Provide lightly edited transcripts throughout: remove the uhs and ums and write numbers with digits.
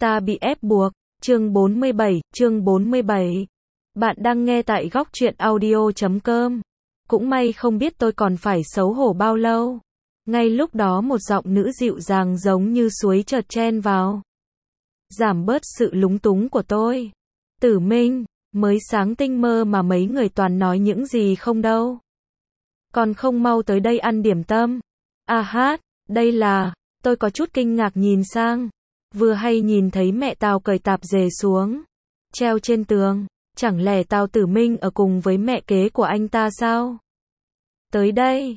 Ta bị ép buộc. Chương 47. Bạn đang nghe tại góc truyện audio.com. Cũng may không biết tôi còn phải xấu hổ bao lâu. Ngay lúc đó một giọng nữ dịu dàng giống như suối chợt chen vào. Giảm bớt sự lúng túng của tôi. Tử Minh, mới sáng tinh mơ mà mấy người toàn nói những gì không đâu. Còn không mau tới đây ăn điểm tâm. À hát, đây là, tôi có chút kinh ngạc nhìn sang. Vừa hay nhìn thấy mẹ Tào cởi tạp dề xuống, treo trên tường. Chẳng lẽ Tào Tử Minh ở cùng với mẹ kế của anh ta sao? Tới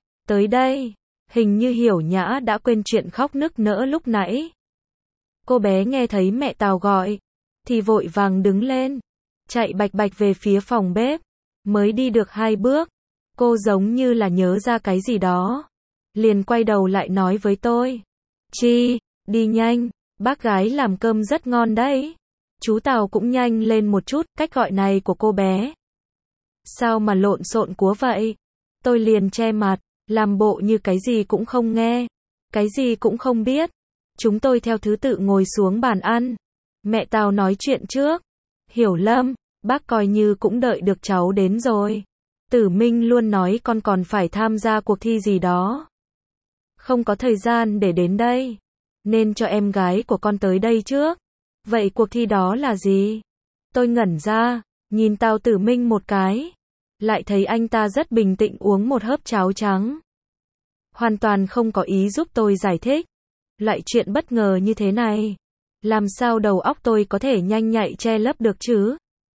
đây. Hình như Hiểu Nhã đã quên chuyện khóc nức nở lúc nãy. Cô bé nghe thấy mẹ Tào gọi, thì vội vàng đứng lên, chạy bạch bạch về phía phòng bếp. Mới đi được 2 bước, cô giống như là nhớ ra cái gì đó. Liền quay đầu lại nói với tôi. Chi, đi nhanh, bác gái làm cơm rất ngon đấy. Chú Tào cũng nhanh lên một chút, cách gọi này của cô bé. Sao mà lộn xộn quá vậy? Tôi liền che mặt, làm bộ như cái gì cũng không nghe, cái gì cũng không biết. Chúng tôi theo thứ tự ngồi xuống bàn ăn. Mẹ Tào nói chuyện trước. Hiểu Lâm, bác coi như cũng đợi được cháu đến rồi. Tử Minh luôn nói con còn phải tham gia cuộc thi gì đó. Không có thời gian để đến đây, nên cho em gái của con tới đây trước. Vậy cuộc thi đó là gì? Tôi ngẩn ra, nhìn Tào Tử Minh một cái. Lại thấy anh ta rất bình tĩnh uống một hớp cháo trắng. Hoàn toàn không có ý giúp tôi giải thích. Loại chuyện bất ngờ như thế này, làm sao đầu óc tôi có thể nhanh nhạy che lấp được chứ?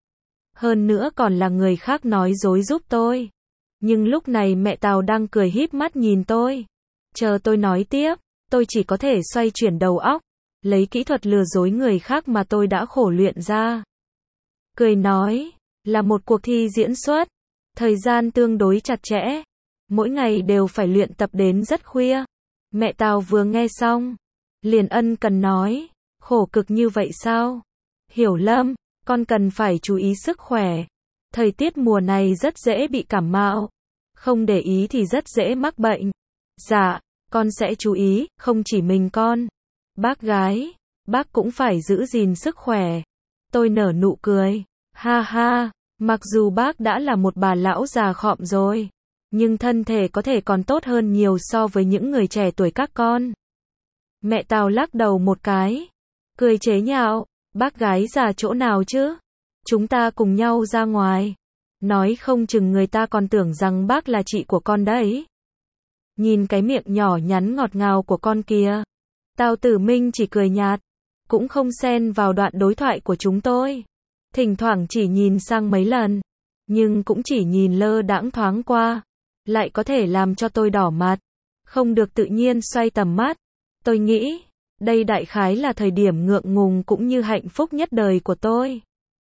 Hơn nữa còn là người khác nói dối giúp tôi. Nhưng lúc này mẹ Tào đang cười híp mắt nhìn tôi. Chờ tôi nói tiếp, tôi chỉ có thể xoay chuyển đầu óc, lấy kỹ thuật lừa dối người khác mà tôi đã khổ luyện ra. Cười nói, là một cuộc thi diễn xuất, thời gian tương đối chặt chẽ, mỗi ngày đều phải luyện tập đến rất khuya. Mẹ Tào vừa nghe xong, liền ân cần nói, khổ cực như vậy sao? Hiểu Lâm, con cần phải chú ý sức khỏe. Thời tiết mùa này rất dễ bị cảm mạo, không để ý thì rất dễ mắc bệnh. Dạ, con sẽ chú ý, không chỉ mình con. Bác gái, bác cũng phải giữ gìn sức khỏe. Tôi nở nụ cười. Ha ha, mặc dù bác đã là một bà lão già khọm rồi, nhưng thân thể có thể còn tốt hơn nhiều so với những người trẻ tuổi các con. Mẹ Tào lắc đầu một cái, cười chế nhạo, bác gái già chỗ nào chứ? Chúng ta cùng nhau ra ngoài. Nói không chừng người ta còn tưởng rằng bác là chị của con đấy. Nhìn cái miệng nhỏ nhắn ngọt ngào của con kìa. Tào Tử Minh chỉ cười nhạt, cũng không xen vào đoạn đối thoại của chúng tôi. Thỉnh thoảng chỉ nhìn sang mấy lần, nhưng cũng chỉ nhìn lơ đãng thoáng qua, lại có thể làm cho tôi đỏ mặt, không được tự nhiên xoay tầm mắt. Tôi nghĩ, đây đại khái là thời điểm ngượng ngùng cũng như hạnh phúc nhất đời của tôi.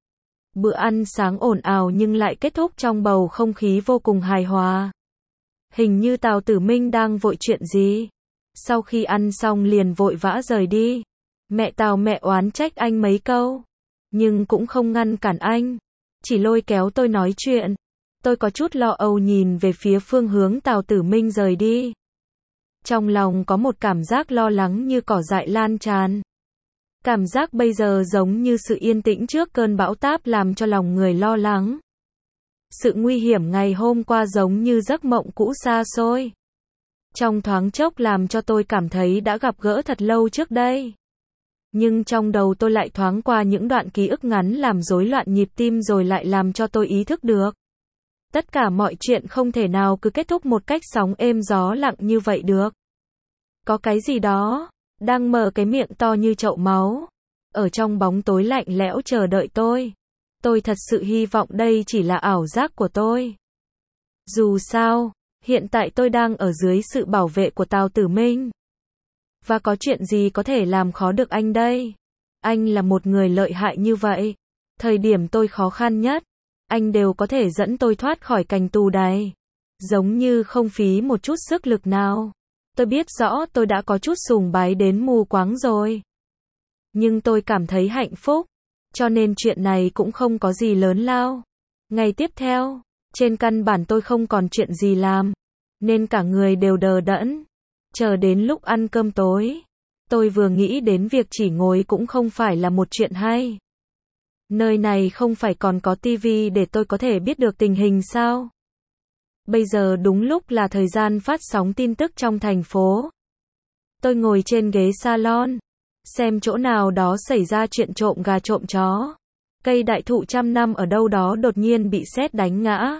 Bữa ăn sáng ồn ào nhưng lại kết thúc trong bầu không khí vô cùng hài hòa. Hình như Tào Tử Minh đang vội chuyện gì. Sau khi ăn xong liền vội vã rời đi. Mẹ Tào mẹ oán trách anh mấy câu, nhưng cũng không ngăn cản anh, chỉ lôi kéo tôi nói chuyện. Tôi có chút lo âu nhìn về phía phương hướng Tào Tử Minh rời đi. Trong lòng có một cảm giác lo lắng như cỏ dại lan tràn. Cảm giác bây giờ giống như sự yên tĩnh trước cơn bão táp làm cho lòng người lo lắng. Sự nguy hiểm ngày hôm qua giống như giấc mộng cũ xa xôi. Trong thoáng chốc làm cho tôi cảm thấy đã gặp gỡ thật lâu trước đây. Nhưng trong đầu tôi lại thoáng qua những đoạn ký ức ngắn làm rối loạn nhịp tim rồi lại làm cho tôi ý thức được. Tất cả mọi chuyện không thể nào cứ kết thúc một cách sóng êm gió lặng như vậy được. Có cái gì đó đang mở cái miệng to như chậu máu, ở trong bóng tối lạnh lẽo chờ đợi tôi. Tôi thật sự hy vọng đây chỉ là ảo giác của tôi. Dù sao, hiện tại tôi đang ở dưới sự bảo vệ của Tào Tử Minh. Và có chuyện gì có thể làm khó được anh đây? Anh là một người lợi hại như vậy. Thời điểm tôi khó khăn nhất, anh đều có thể dẫn tôi thoát khỏi cảnh tù đày. Giống như không phí một chút sức lực nào. Tôi biết rõ tôi đã có chút sùng bái đến mù quáng rồi. Nhưng tôi cảm thấy hạnh phúc, cho nên chuyện này cũng không có gì lớn lao. Ngày tiếp theo, trên căn bản tôi không còn chuyện gì làm, nên cả người đều đờ đẫn. Chờ đến lúc ăn cơm tối, Tôi vừa nghĩ đến việc chỉ ngồi cũng không phải là một chuyện hay. Nơi này không phải còn có tivi để tôi có thể biết được tình hình sao? Bây giờ đúng lúc là thời gian phát sóng tin tức trong thành phố. Tôi ngồi trên ghế salon, xem chỗ nào đó xảy ra chuyện trộm gà trộm chó. Cây đại thụ trăm năm ở đâu đó đột nhiên bị sét đánh ngã.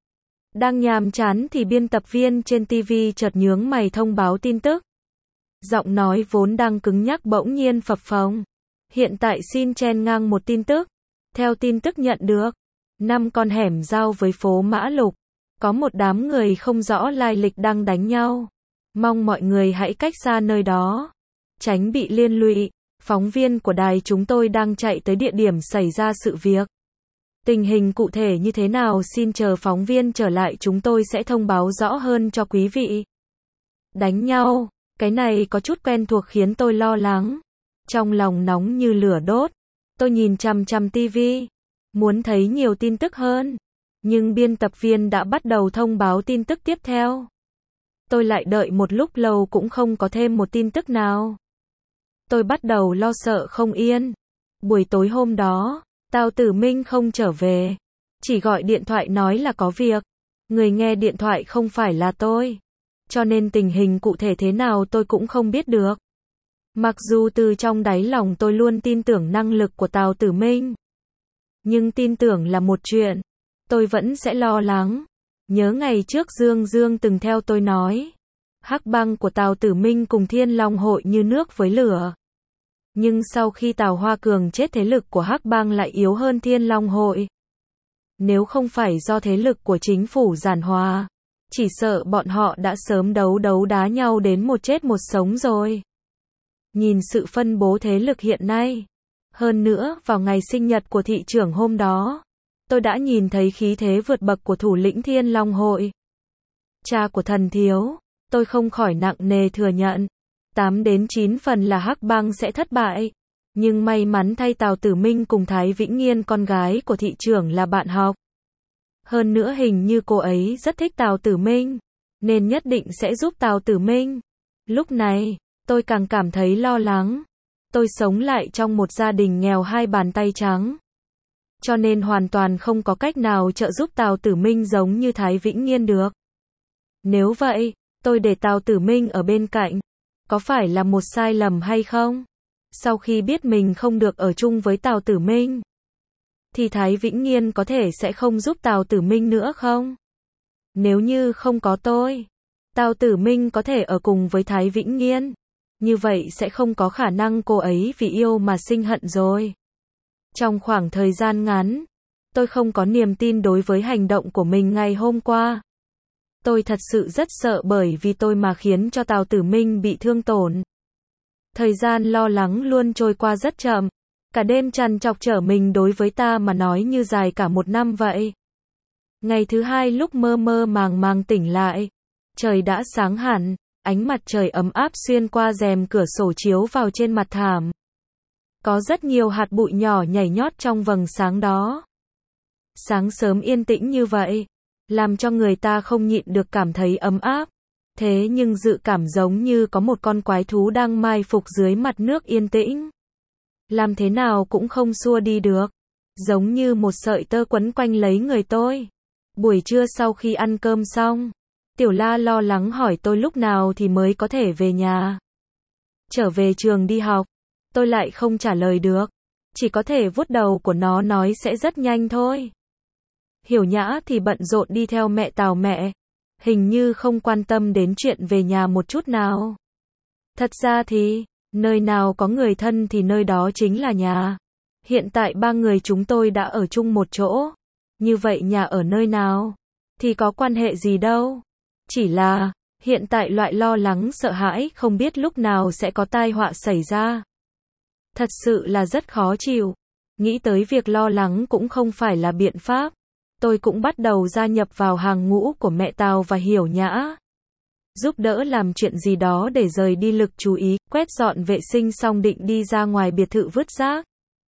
Đang nhàm chán thì biên tập viên trên TV chợt nhướng mày thông báo tin tức. Giọng nói vốn đang cứng nhắc bỗng nhiên phập phồng. Hiện tại xin chen ngang một tin tức. Theo tin tức nhận được, 5 con hẻm giao với phố Mã Lục, có một đám người không rõ lai lịch đang đánh nhau. Mong mọi người hãy cách xa nơi đó, tránh bị liên lụy. Phóng viên của đài chúng tôi đang chạy tới địa điểm xảy ra sự việc. Tình hình cụ thể như thế nào xin chờ phóng viên trở lại chúng tôi sẽ thông báo rõ hơn cho quý vị. Đánh nhau, cái này có chút quen thuộc khiến tôi lo lắng. Trong lòng nóng như lửa đốt, tôi nhìn chằm chằm tivi, muốn thấy nhiều tin tức hơn. Nhưng biên tập viên đã bắt đầu thông báo tin tức tiếp theo. Tôi lại đợi một lúc lâu cũng không có thêm một tin tức nào. Tôi bắt đầu lo sợ không yên. Buổi tối hôm đó, Tào Tử Minh không trở về. Chỉ gọi điện thoại nói là có việc. Người nghe điện thoại không phải là tôi. Cho nên tình hình cụ thể thế nào tôi cũng không biết được. Mặc dù từ trong đáy lòng tôi luôn tin tưởng năng lực của Tào Tử Minh. Nhưng tin tưởng là một chuyện. Tôi vẫn sẽ lo lắng. Nhớ ngày trước Dương Dương từng theo tôi nói. Hắc bang của Tào Tử Minh cùng Thiên Long hội như nước với lửa. Nhưng sau khi Tào Hoa Cường chết thế lực của Hắc bang lại yếu hơn Thiên Long hội. Nếu không phải do thế lực của chính phủ giản hòa, chỉ sợ bọn họ đã sớm đấu đá nhau đến một chết một sống rồi. Nhìn sự phân bố thế lực hiện nay. Hơn nữa, vào ngày sinh nhật của thị trưởng hôm đó, tôi đã nhìn thấy khí thế vượt bậc của thủ lĩnh Thiên Long hội. Cha của Thần Thiếu, tôi không khỏi nặng nề thừa nhận. 8 đến 9 phần là Hắc bang sẽ thất bại. Nhưng may mắn thay Tào Tử Minh cùng Thái Vĩnh Nghiên con gái của thị trưởng là bạn học. Hơn nữa hình như cô ấy rất thích Tào Tử Minh, nên nhất định sẽ giúp Tào Tử Minh. Lúc này, tôi càng cảm thấy lo lắng. Tôi sống lại trong một gia đình nghèo hai bàn tay trắng. Cho nên hoàn toàn không có cách nào trợ giúp Tào Tử Minh giống như Thái Vĩnh Nghiên được. Nếu vậy, tôi để Tào Tử Minh ở bên cạnh, có phải là một sai lầm hay không? Sau khi biết mình không được ở chung với Tào Tử Minh, thì Thái Vĩnh Nghiên có thể sẽ không giúp Tào Tử Minh nữa không? Nếu như không có tôi, Tào Tử Minh có thể ở cùng với Thái Vĩnh Nghiên. Như vậy sẽ không có khả năng cô ấy vì yêu mà sinh hận rồi. Trong khoảng thời gian ngắn, tôi không có niềm tin đối với hành động của mình ngày hôm qua. Tôi thật sự rất sợ bởi vì tôi mà khiến cho Tào Tử Minh bị thương tổn. Thời gian lo lắng luôn trôi qua rất chậm. Cả đêm trằn trọc trở mình đối với ta mà nói như dài cả một năm vậy. Ngày thứ hai lúc mơ mơ màng màng tỉnh lại. Trời đã sáng hẳn, ánh mặt trời ấm áp xuyên qua rèm cửa sổ chiếu vào trên mặt thảm. Có rất nhiều hạt bụi nhỏ nhảy nhót trong vầng sáng đó. Sáng sớm yên tĩnh như vậy, làm cho người ta không nhịn được cảm thấy ấm áp. Thế nhưng dự cảm giống như có một con quái thú đang mai phục dưới mặt nước yên tĩnh. Làm thế nào cũng không xua đi được. Giống như một sợi tơ quấn quanh lấy người tôi. Buổi trưa sau khi ăn cơm xong, Tiểu La lo lắng hỏi tôi lúc nào thì mới có thể về nhà. Trở về trường đi học, tôi lại không trả lời được. Chỉ có thể vuốt đầu của nó nói sẽ rất nhanh thôi. Hiểu Nhã thì bận rộn đi theo mẹ Tào mẹ. Hình như không quan tâm đến chuyện về nhà một chút nào. Thật ra thì, nơi nào có người thân thì nơi đó chính là nhà. Hiện tại ba người chúng tôi đã ở chung một chỗ. Như vậy nhà ở nơi nào? Thì có quan hệ gì đâu. Chỉ là, hiện tại loại lo lắng sợ hãi không biết lúc nào sẽ có tai họa xảy ra. Thật sự là rất khó chịu. Nghĩ tới việc lo lắng cũng không phải là biện pháp. Tôi cũng bắt đầu gia nhập vào hàng ngũ của mẹ Tào và Hiểu Nhã. Giúp đỡ làm chuyện gì đó để rời đi lực chú ý, quét dọn vệ sinh xong định đi ra ngoài biệt thự vứt rác.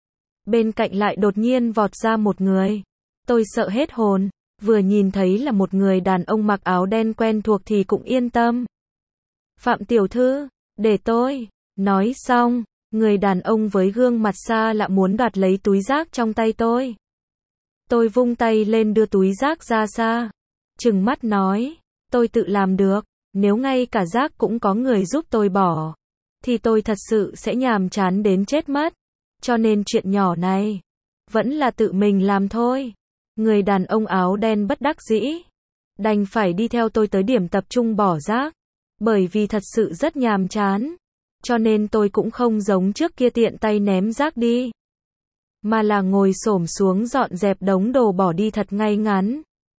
Bên cạnh lại đột nhiên vọt ra một người. Tôi sợ hết hồn, vừa nhìn thấy là một người đàn ông mặc áo đen quen thuộc thì cũng yên tâm. Phạm tiểu thư, để tôi. Nói xong, người đàn ông với gương mặt xa lạ muốn đoạt lấy túi rác trong tay tôi. Tôi vung tay lên đưa túi rác ra xa. Trừng mắt nói, tôi tự làm được, nếu ngay cả rác cũng có người giúp tôi bỏ, thì tôi thật sự sẽ nhàm chán đến chết mất. Cho nên chuyện nhỏ này, vẫn là tự mình làm thôi. Người đàn ông áo đen bất đắc dĩ, đành phải đi theo tôi tới điểm tập trung bỏ rác. Bởi vì thật sự rất nhàm chán, cho nên tôi cũng không giống trước kia tiện tay ném rác đi, mà là ngồi xổm xuống dọn dẹp đống đồ bỏ đi thật ngay ngắn.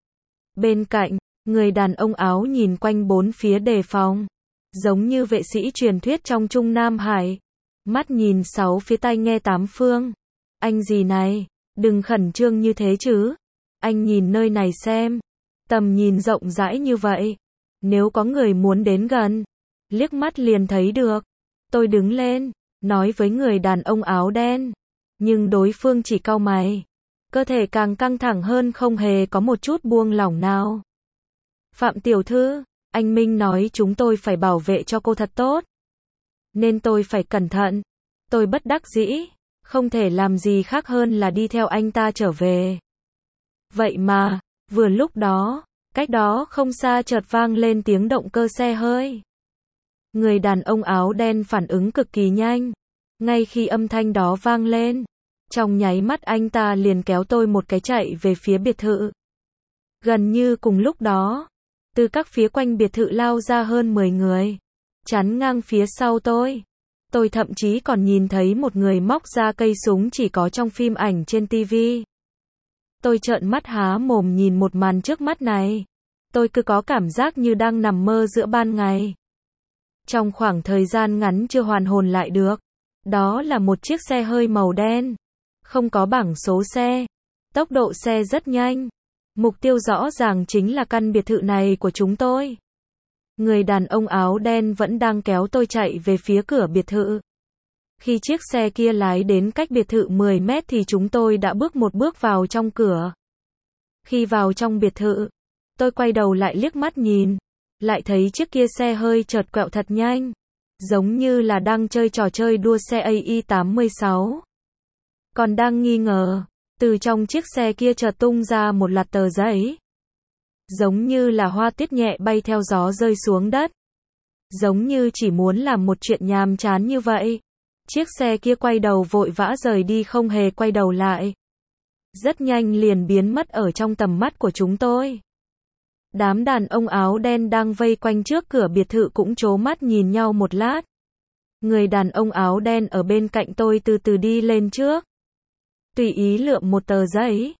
Bên cạnh, người đàn ông áo nhìn quanh bốn phía đề phòng, giống như vệ sĩ truyền thuyết trong Trung Nam Hải. Mắt nhìn sáu phía tai nghe tám phương. Anh gì này, đừng khẩn trương như thế chứ. Anh nhìn nơi này xem. Tầm nhìn rộng rãi như vậy. Nếu có người muốn đến gần, liếc mắt liền thấy được. Tôi đứng lên, nói với người đàn ông áo đen. Nhưng đối phương chỉ cau mày. Cơ thể càng căng thẳng hơn, không hề có một chút buông lỏng nào. Phạm tiểu thư, anh Minh nói chúng tôi phải bảo vệ cho cô thật tốt, nên tôi phải cẩn thận. Tôi bất đắc dĩ, không thể làm gì khác hơn là đi theo anh ta trở về. Vậy mà, vừa lúc đó, cách đó không xa chợt vang lên tiếng động cơ xe hơi. Người đàn ông áo đen phản ứng cực kỳ nhanh. Ngay khi âm thanh đó vang lên, trong nháy mắt anh ta liền kéo tôi một cái chạy về phía biệt thự. Gần như cùng lúc đó, từ các phía quanh biệt thự lao ra hơn 10 người, chắn ngang phía sau tôi. Tôi thậm chí còn nhìn thấy một người móc ra cây súng chỉ có trong phim ảnh trên TV. Tôi trợn mắt há mồm nhìn một màn trước mắt này. Tôi cứ có cảm giác như đang nằm mơ giữa ban ngày. Trong khoảng thời gian ngắn chưa hoàn hồn lại được. Đó là một chiếc xe hơi màu đen, không có bảng số xe. Tốc độ xe rất nhanh. Mục tiêu rõ ràng chính là căn biệt thự này của chúng tôi. Người đàn ông áo đen vẫn đang kéo tôi chạy về phía cửa biệt thự. Khi chiếc xe kia lái đến cách biệt thự 10 mét thì chúng tôi đã bước một bước vào trong cửa. Khi vào trong biệt thự, tôi quay đầu lại liếc mắt nhìn, lại thấy chiếc kia xe hơi chợt quẹo thật nhanh, giống như là đang chơi trò chơi đua xe AI-86. Còn đang nghi ngờ, từ trong chiếc xe kia chợt tung ra một loạt tờ giấy. Giống như là hoa tuyết nhẹ bay theo gió rơi xuống đất. Giống như chỉ muốn làm một chuyện nhàm chán như vậy. Chiếc xe kia quay đầu vội vã rời đi, không hề quay đầu lại. Rất nhanh liền biến mất ở trong tầm mắt của chúng tôi. Đám đàn ông áo đen đang vây quanh trước cửa biệt thự cũng trố mắt nhìn nhau một lát. Người đàn ông áo đen ở bên cạnh tôi từ từ đi lên trước. Tùy ý lượm một tờ giấy.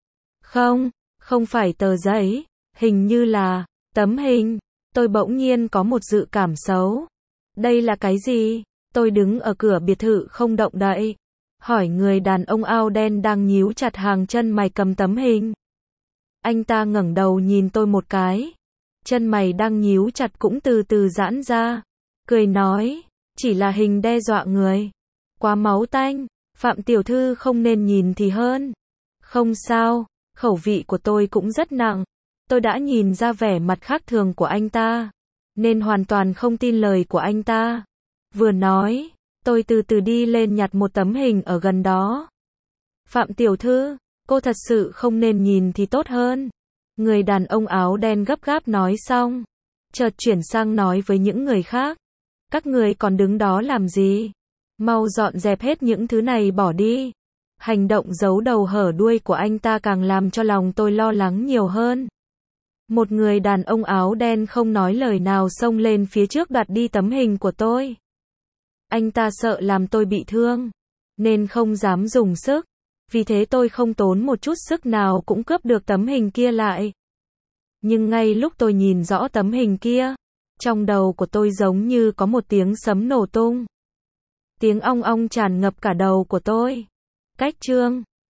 Không phải tờ giấy, hình như là tấm hình. Tôi bỗng nhiên có một dự cảm xấu. Đây là cái gì? Tôi đứng ở cửa biệt thự không động đậy, hỏi người đàn ông áo đen đang nhíu chặt hàng chân mày cầm tấm hình. Anh ta ngẩng đầu nhìn tôi một cái. Chân mày đang nhíu chặt cũng từ từ giãn ra. Cười nói, chỉ là hình đe dọa người. Quá máu tanh, Phạm tiểu thư không nên nhìn thì hơn. Không sao, khẩu vị của tôi cũng rất nặng. Tôi đã nhìn ra vẻ mặt khác thường của anh ta, nên hoàn toàn không tin lời của anh ta. Vừa nói, tôi từ từ đi lên nhặt một tấm hình ở gần đó. Phạm tiểu thư, cô thật sự không nên nhìn thì tốt hơn. Người đàn ông áo đen gấp gáp nói xong, chợt chuyển sang nói với những người khác. Các người còn đứng đó làm gì? Mau dọn dẹp hết những thứ này bỏ đi. Hành động giấu đầu hở đuôi của anh ta càng làm cho lòng tôi lo lắng nhiều hơn. Một người đàn ông áo đen không nói lời nào xông lên phía trước đoạt đi tấm hình của tôi. Anh ta sợ làm tôi bị thương, nên không dám dùng sức. Vì thế tôi không tốn một chút sức nào cũng cướp được tấm hình kia lại. Nhưng ngay lúc tôi nhìn rõ tấm hình kia, trong đầu của tôi giống như có một tiếng sấm nổ tung. Tiếng ong ong tràn ngập cả đầu của tôi. Cách chương